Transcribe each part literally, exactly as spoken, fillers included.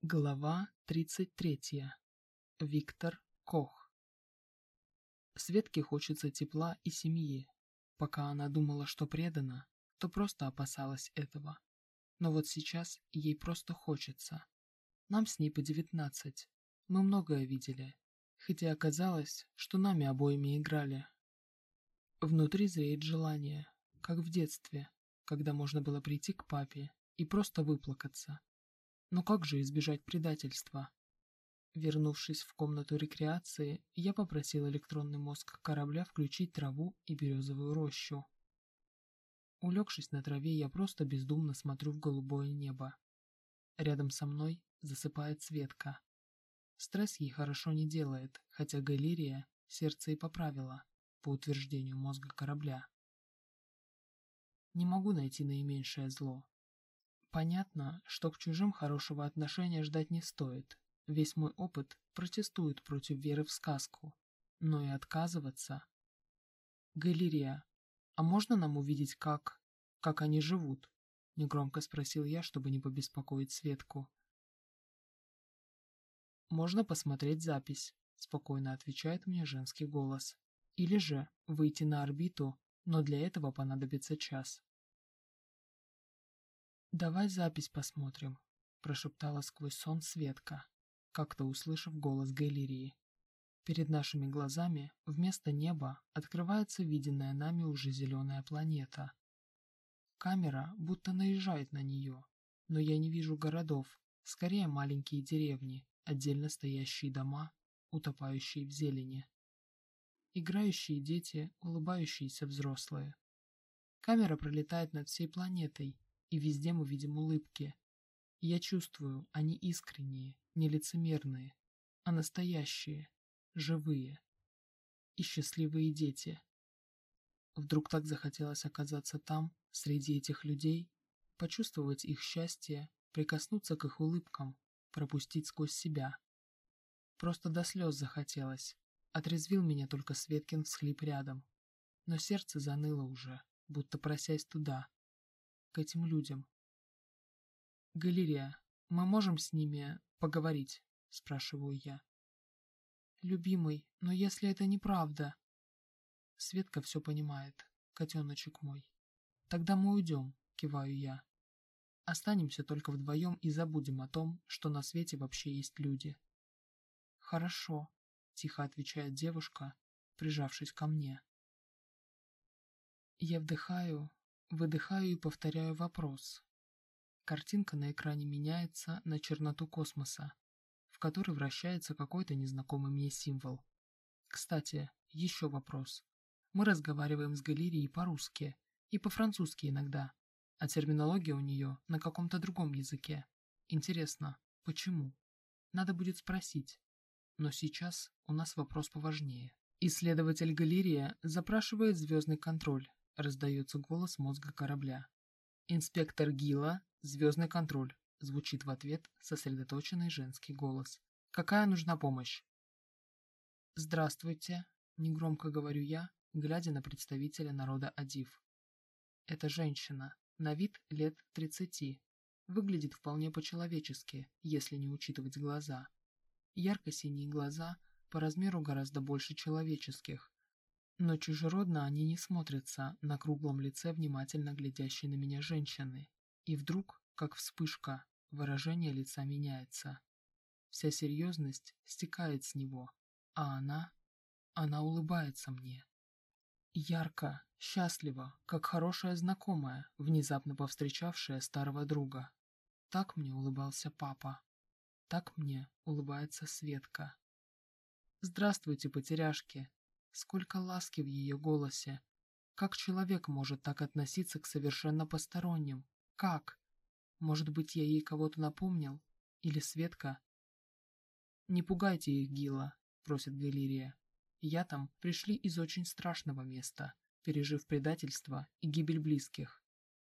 Глава тридцать третья. Виктор Кох. Светке хочется тепла и семьи. Пока она думала, что предана, то просто опасалась этого. Но вот сейчас ей просто хочется. Нам с ней по девятнадцать. Мы многое видели. Хотя оказалось, что нами обоими играли. Внутри зреет желание, как в детстве, когда можно было прийти к папе и просто выплакаться. Но как же избежать предательства? Вернувшись в комнату рекреации, я попросил электронный мозг корабля включить траву и березовую рощу. Улегшись на траве, я просто бездумно смотрю в голубое небо. Рядом со мной засыпает Светка. Стресс ей хорошо не делает, хотя Галерия сердце и поправила, по утверждению мозга корабля. Не могу найти наименьшее зло. Понятно, что к чужим хорошего отношения ждать не стоит. Весь мой опыт протестует против веры в сказку. Но и отказываться... Галерия, а можно нам увидеть, как... как они живут? Негромко спросил я, чтобы не побеспокоить Светку. Можно посмотреть запись, спокойно отвечает мне женский голос. Или же выйти на орбиту, но для этого понадобится час. «Давай запись посмотрим», – прошептала сквозь сон Светка, как-то услышав голос Галерии. Перед нашими глазами вместо неба открывается виденная нами уже зеленая планета. Камера будто наезжает на нее, но я не вижу городов, скорее маленькие деревни, отдельно стоящие дома, утопающие в зелени. Играющие дети, улыбающиеся взрослые. Камера пролетает над всей планетой, и везде мы видим улыбки. Я чувствую, они искренние, не лицемерные, а настоящие, живые и счастливые дети. Вдруг так захотелось оказаться там, среди этих людей, почувствовать их счастье, прикоснуться к их улыбкам, пропустить сквозь себя. Просто до слез захотелось. Отрезвил меня только Светкин всхлип рядом. Но сердце заныло уже, будто просясь туда, к этим людям. «Галерия, мы можем с ними поговорить?» – спрашиваю я. «Любимый, но если это неправда...» Светка все понимает, котеночек мой. «Тогда мы уйдем», – киваю я. «Останемся только вдвоем и забудем о том, что на свете вообще есть люди». «Хорошо», – тихо отвечает девушка, прижавшись ко мне. Я вдыхаю, выдыхаю и повторяю вопрос. Картинка на экране меняется на черноту космоса, в которой вращается какой-то незнакомый мне символ. Кстати, еще вопрос. Мы разговариваем с Галерией по-русски и по-французски иногда, а терминология у нее на каком-то другом языке. Интересно, почему? Надо будет спросить. Но сейчас у нас вопрос поважнее. Исследователь Галерия запрашивает звездный контроль. Раздается голос мозга корабля. «Инспектор Гила, звездный контроль», звучит в ответ сосредоточенный женский голос. «Какая нужна помощь?» «Здравствуйте», — негромко говорю я, глядя на представителя народа Адив. Это женщина, на вид лет тридцати. Выглядит вполне по-человечески, если не учитывать глаза. Ярко-синие глаза по размеру гораздо больше человеческих. Но чужеродно они не смотрятся на круглом лице внимательно глядящей на меня женщины. И вдруг, как вспышка, выражение лица меняется. Вся серьезность стекает с него, а она... она улыбается мне. Ярко, счастливо, как хорошая знакомая, внезапно повстречавшая старого друга. Так мне улыбался папа. Так мне улыбается Светка. «Здравствуйте, потеряшки!» Сколько ласки в ее голосе. Как человек может так относиться к совершенно посторонним? Как? Может быть, я ей кого-то напомнил? Или Светка? «Не пугайте их, Гила», — просит Галерия. «Я там пришли из очень страшного места, пережив предательство и гибель близких».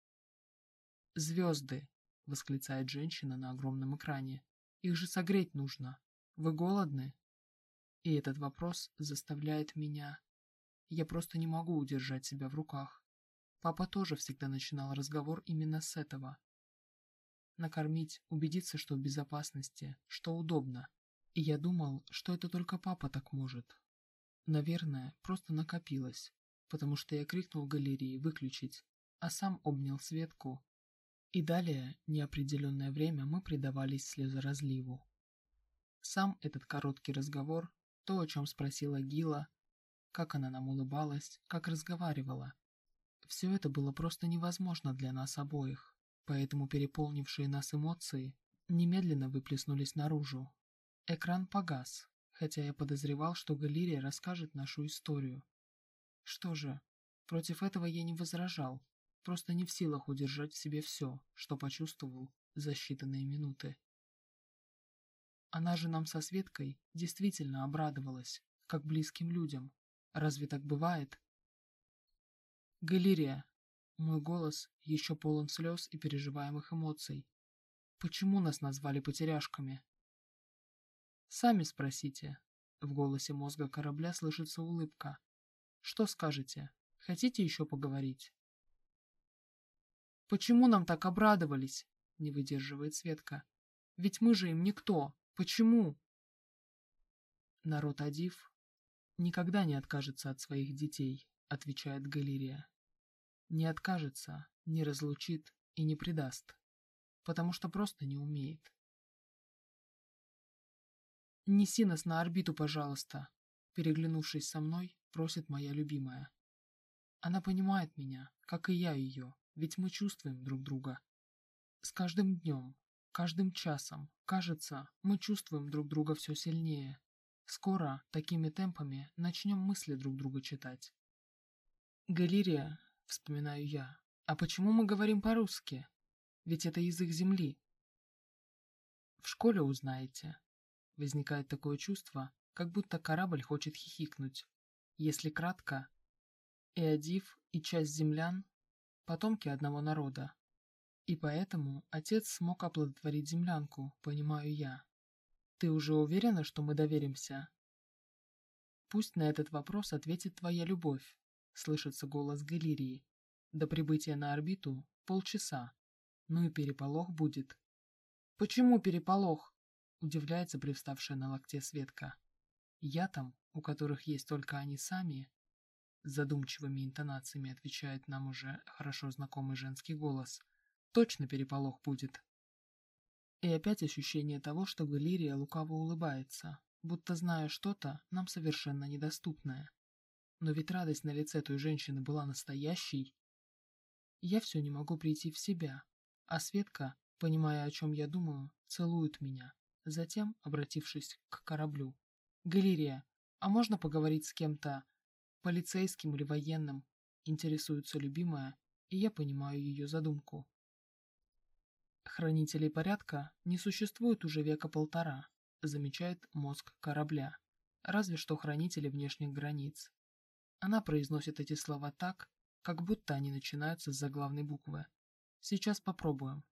«Звезды», — восклицает женщина на огромном экране. «Их же согреть нужно. Вы голодны?» И этот вопрос заставляет меня... Я просто не могу удержать себя в руках. Папа тоже всегда начинал разговор именно с этого. накормить, убедиться, что в безопасности, что удобно. И я думал, что это только папа так может. Наверное, просто накопилось, потому что я крикнул галерее выключить, а сам обнял Светку. И далее, неопределенное время, мы предавались слезоразливу. Сам этот короткий разговор, то, о чем спросила Гила, как она нам улыбалась, как разговаривала. Все это было просто невозможно для нас обоих, поэтому переполнившие нас эмоции немедленно выплеснулись наружу. Экран погас, хотя я подозревал, что Галерия расскажет нашу историю. Что же, против этого я не возражал, просто не в силах удержать в себе все, что почувствовал за считанные минуты. Она же нам со Светкой действительно обрадовалась, как близким людям. Разве так бывает? Галерия. Мой голос еще полон слез и переживаемых эмоций. Почему нас назвали потеряшками? Сами спросите. В голосе мозга корабля слышится улыбка. Что скажете? Хотите еще поговорить? Почему нам так обрадовались? Не выдерживает Светка. Ведь мы же им никто. Почему? Народ Адив никогда не откажется от своих детей, отвечает Галерия. Не откажется, не разлучит и не предаст, потому что просто не умеет. «Неси нас на орбиту, пожалуйста», переглянувшись со мной, просит моя любимая. Она понимает меня, как и я ее, ведь мы чувствуем друг друга. С каждым днем, каждым часом, кажется, мы чувствуем друг друга все сильнее. Скоро, такими темпами, начнем мысли друг друга читать. Галерия, вспоминаю я, а почему мы говорим по-русски? Ведь это язык Земли. В школе узнаете. Возникает такое чувство, как будто корабль хочет хихикнуть. Если кратко, и Адив, и часть землян – потомки одного народа. И поэтому отец смог оплодотворить землянку, понимаю я. Ты уже уверена, что мы доверимся? Пусть на этот вопрос ответит твоя любовь, слышится голос Галерии. До прибытия на орбиту полчаса. Ну и переполох будет. Почему переполох? Удивляется привставшая на локте Светка. Я там, у которых есть только они сами, с задумчивыми интонациями отвечает нам уже хорошо знакомый женский голос, точно переполох будет. И опять ощущение того, что Галерия лукаво улыбается, будто зная что-то нам совершенно недоступное. Но ведь радость на лице той женщины была настоящей. Я все не могу прийти в себя, а Светка, понимая, о чем я думаю, целует меня, затем, обратившись к кораблю. «Галерия, а можно поговорить с кем-то, полицейским или военным?» Интересуется любимая, и я понимаю ее задумку. Хранителей порядка не существует уже века полтора, замечает мозг корабля, разве что хранители внешних границ. Она произносит эти слова так, как будто они начинаются с заглавной буквы. Сейчас попробуем.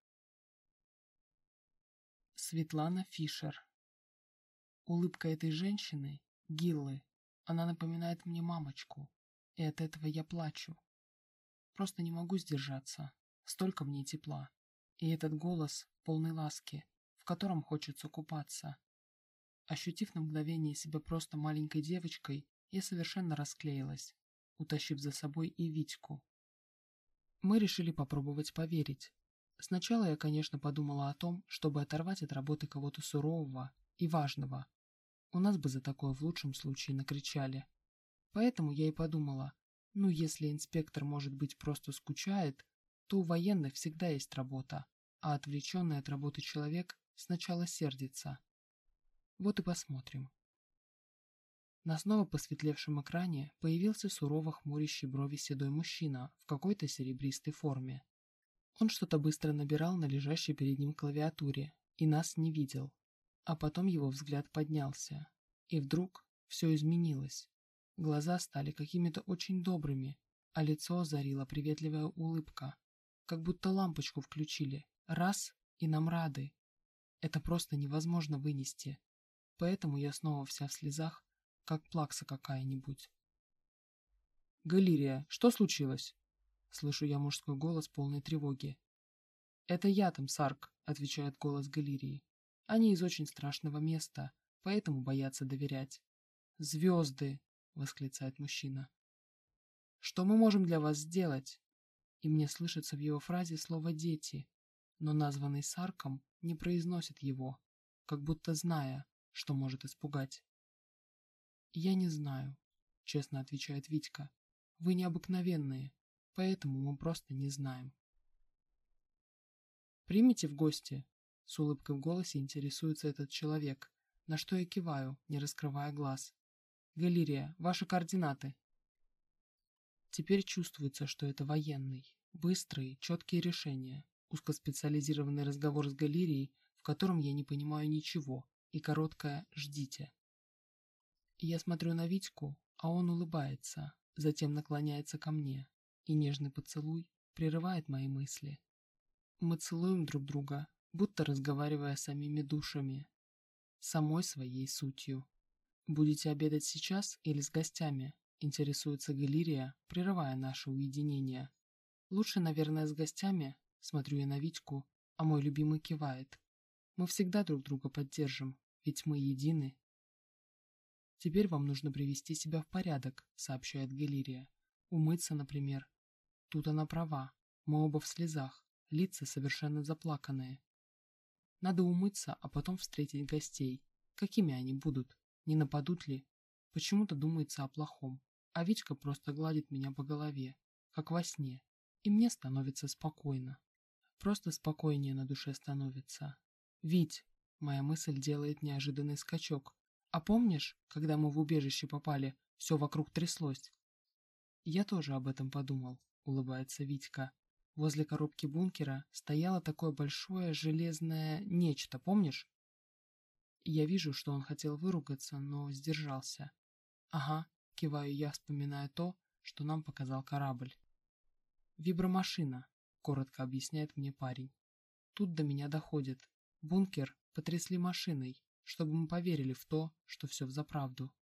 Светлана Фишер. Улыбка этой женщины, Гиллы, она напоминает мне мамочку, и от этого я плачу. Просто не могу сдержаться, столько в ней тепла. И этот голос, полный ласки, в котором хочется купаться. Ощутив на мгновение себя просто маленькой девочкой, я совершенно расклеилась, утащив за собой и Витьку. Мы решили попробовать поверить. Сначала я, конечно, подумала о том, чтобы оторвать от работы кого-то сурового и важного. У нас бы за такое в лучшем случае накричали. Поэтому я и подумала, ну если инспектор, может быть, просто скучает, то у военных всегда есть работа, а отвлеченный от работы человек сначала сердится. Вот и посмотрим. На снова посветлевшем экране появился сурово хмурящий брови седой мужчина в какой-то серебристой форме. Он что-то быстро набирал на лежащей перед ним клавиатуре и нас не видел. А потом его взгляд поднялся. И вдруг все изменилось. Глаза стали какими-то очень добрыми, а лицо озарила приветливая улыбка. Как будто лампочку включили. Раз — и нам рады. Это просто невозможно вынести. Поэтому я снова вся в слезах, как плакса какая-нибудь. «Галерия, что случилось?» Слышу я мужской голос полной тревоги. «Это я там, Сарк», — отвечает голос Галерии. «Они из очень страшного места, поэтому боятся доверять». «Звезды!» — восклицает мужчина. «Что мы можем для вас сделать?» И мне слышится в его фразе слово «дети», но названный Сарком не произносит его, как будто зная, что может испугать. «Я не знаю», — честно отвечает Витька. «Вы необыкновенные, поэтому мы просто не знаем». «Примите в гости?» — с улыбкой в голосе интересуется этот человек, на что я киваю, не раскрывая глаз. «Галерия, ваши координаты». Теперь чувствуется, что это военный. Быстрые, четкие решения, узкоспециализированный разговор с Галерией, в котором я не понимаю ничего, и короткое «ждите». Я смотрю на Витьку, а он улыбается, затем наклоняется ко мне, и нежный поцелуй прерывает мои мысли. Мы целуем друг друга, будто разговаривая с самими душами, самой своей сутью. «Будете обедать сейчас или с гостями?» — интересуется Галерия, прерывая наше уединение. «Лучше, наверное, с гостями», — смотрю я на Витьку, а мой любимый кивает. «Мы всегда друг друга поддержим, ведь мы едины». «Теперь вам нужно привести себя в порядок», — сообщает Галерия. «Умыться, например». Тут она права, мы оба в слезах, лица совершенно заплаканные. Надо умыться, а потом встретить гостей. Какими они будут? Не нападут ли? Почему-то думается о плохом, а Витька просто гладит меня по голове, как во сне, и мне становится спокойно. Просто спокойнее на душе становится. «Вить!» — моя мысль делает неожиданный скачок. «А помнишь, когда мы в убежище попали, все вокруг тряслось?» «Я тоже об этом подумал», — улыбается Витька. «Возле коробки бункера стояло такое большое железное нечто, помнишь?» Я вижу, что он хотел выругаться, но сдержался. «Ага», — киваю я, вспоминая то, что нам показал корабль. «Вибромашина», — коротко объясняет мне парень. Тут до меня доходит. Бункер потрясли машиной, чтобы мы поверили в то, что все взаправду.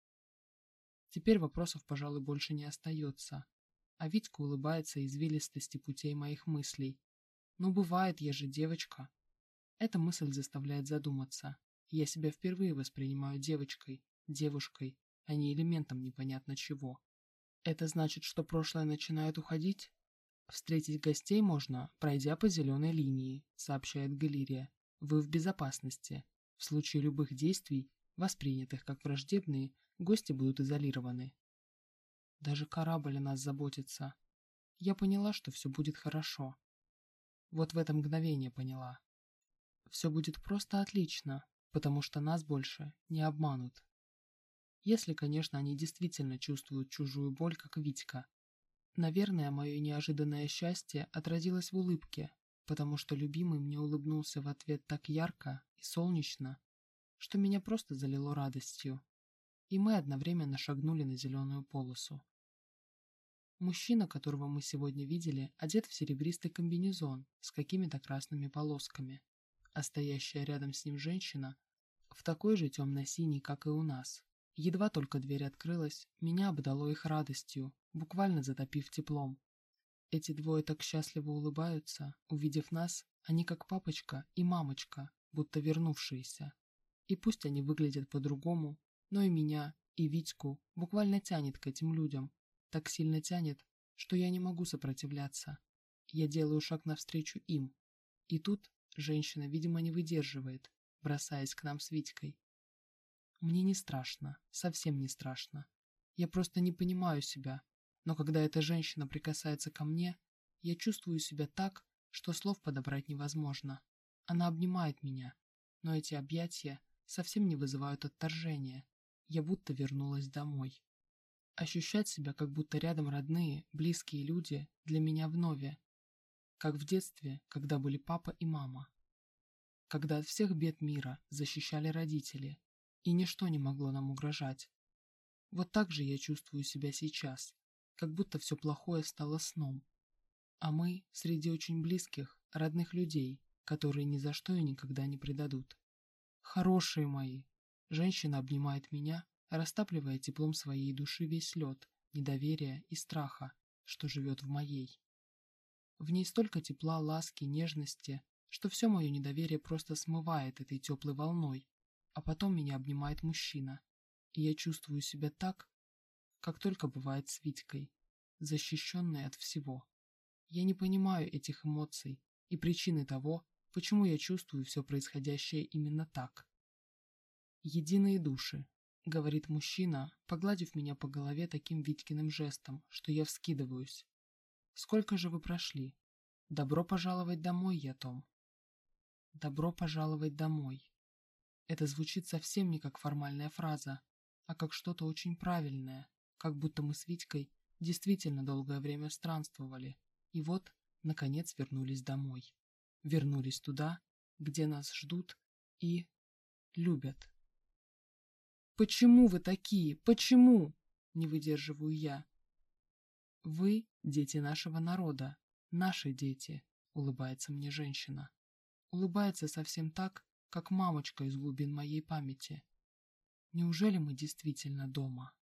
Теперь вопросов, пожалуй, больше не остается. А Витька улыбается извилистости путей моих мыслей. «Ну, бывает, я же девочка». Эта мысль заставляет задуматься. Я себя впервые воспринимаю девочкой, девушкой, а не элементом непонятно чего. Это значит, что прошлое начинает уходить? «Встретить гостей можно, пройдя по зеленой линии», — сообщает Галерия. «Вы в безопасности. В случае любых действий, воспринятых как враждебные, гости будут изолированы». Даже корабль о нас заботится. Я поняла, что все будет хорошо. Вот в это мгновение поняла. Все будет просто отлично, потому что нас больше не обманут. Если, конечно, они действительно чувствуют чужую боль, как Витька. Наверное, мое неожиданное счастье отразилось в улыбке, потому что любимый мне улыбнулся в ответ так ярко и солнечно, что меня просто залило радостью, и мы одновременно шагнули на зеленую полосу. Мужчина, которого мы сегодня видели, одет в серебристый комбинезон с какими-то красными полосками, а стоящая рядом с ним женщина в такой же темно-синий, как и у нас. Едва только дверь открылась, меня обдало их радостью, буквально затопив теплом. Эти двое так счастливо улыбаются, увидев нас, они как папочка и мамочка, будто вернувшиеся. И пусть они выглядят по-другому, но и меня, и Витьку буквально тянет к этим людям. Так сильно тянет, что я не могу сопротивляться. Я делаю шаг навстречу им. И тут женщина, видимо, не выдерживает, бросаясь к нам с Витькой. Мне не страшно, совсем не страшно. Я просто не понимаю себя, но когда эта женщина прикасается ко мне, я чувствую себя так, что слов подобрать невозможно. Она обнимает меня, но эти объятия совсем не вызывают отторжения. Я будто вернулась домой. Ощущать себя, как будто рядом родные, близкие люди, для меня вновь, как в детстве, когда были папа и мама. Когда от всех бед мира защищали родители, и ничто не могло нам угрожать. Вот так же я чувствую себя сейчас, как будто все плохое стало сном. А мы среди очень близких, родных людей, которые ни за что и никогда не предадут. Хорошие мои! Женщина обнимает меня, растапливая теплом своей души весь лед, недоверия и страха, что живет в моей. В ней столько тепла, ласки, нежности, что все мое недоверие просто смывает этой теплой волной, а потом меня обнимает мужчина, и я чувствую себя так, как только бывает с Витькой, защищенной от всего. Я не понимаю этих эмоций и причины того, почему я чувствую все происходящее именно так. «Единые души», — говорит мужчина, погладив меня по голове таким Витькиным жестом, что я вскидываюсь. «Сколько же вы прошли? Добро пожаловать домой, Ятом». «Добро пожаловать домой». Это звучит совсем не как формальная фраза, а как что-то очень правильное, как будто мы с Витькой действительно долгое время странствовали, и вот, наконец, вернулись домой. Вернулись туда, где нас ждут и любят. «Почему вы такие? Почему?» – не выдерживаю я. «Вы – дети нашего народа, наши дети», – улыбается мне женщина. Улыбается совсем так, как мамочка из глубин моей памяти. Неужели мы действительно дома?